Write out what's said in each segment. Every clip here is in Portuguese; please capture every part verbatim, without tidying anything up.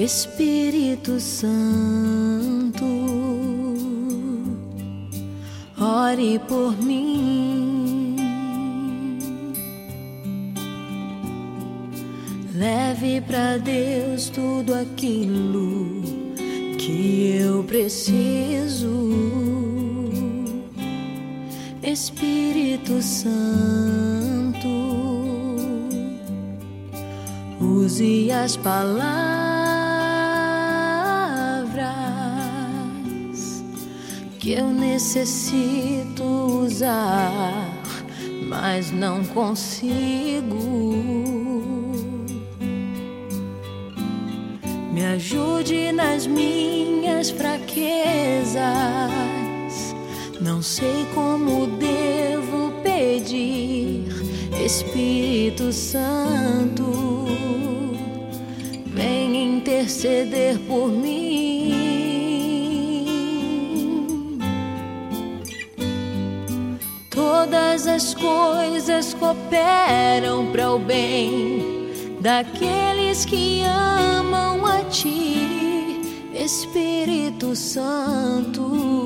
Espírito Santo, ore por mim, leve pra Deus tudo aquilo que eu preciso. Espírito Santo, use as palavras que eu necessito usar, mas não consigo. Me ajude nas minhas fraquezas, não sei como devo pedir. Espírito Santo, vem interceder por mim. Todas as coisas cooperam para o bem daqueles que amam a Ti. Espírito Santo,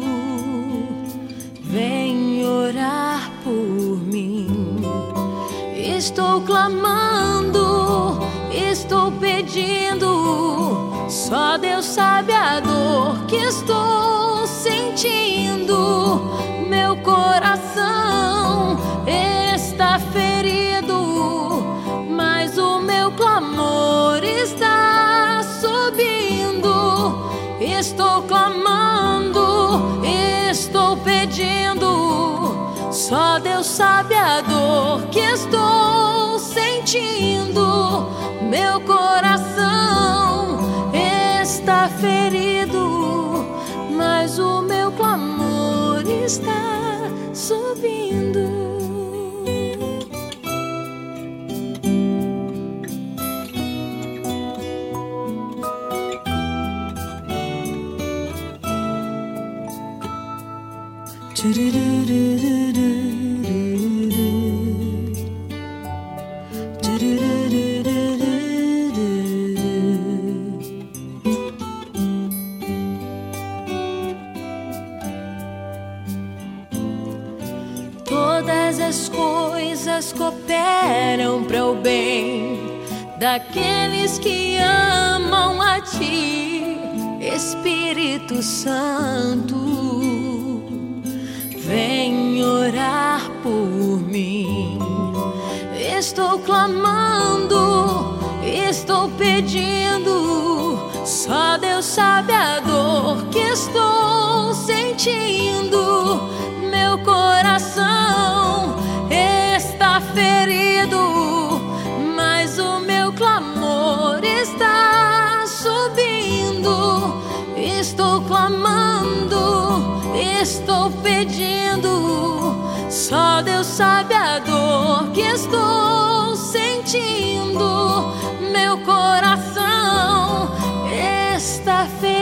vem orar por mim. Estou clamando, estou pedindo, só Deus sabe a dor que estou sentindo. Meu coração está ferido, mas o meu clamor está subindo. Estou clamando, estou pedindo, só Deus sabe a dor que estou sentindo. Meu coração está ferido, mas o meu clamor está subindo. Todas as coisas cooperam para o bem daqueles que amam a Ti. Espírito Santo, vem orar por mim. Estou clamando, estou pedindo, só Deus sabe a dor que estou sentindo. Meu coração está ferido, mas o meu clamor está subindo. Estou clamando, estou pedindo, só Deus sabe a dor que estou sentindo. Meu coração está ferido,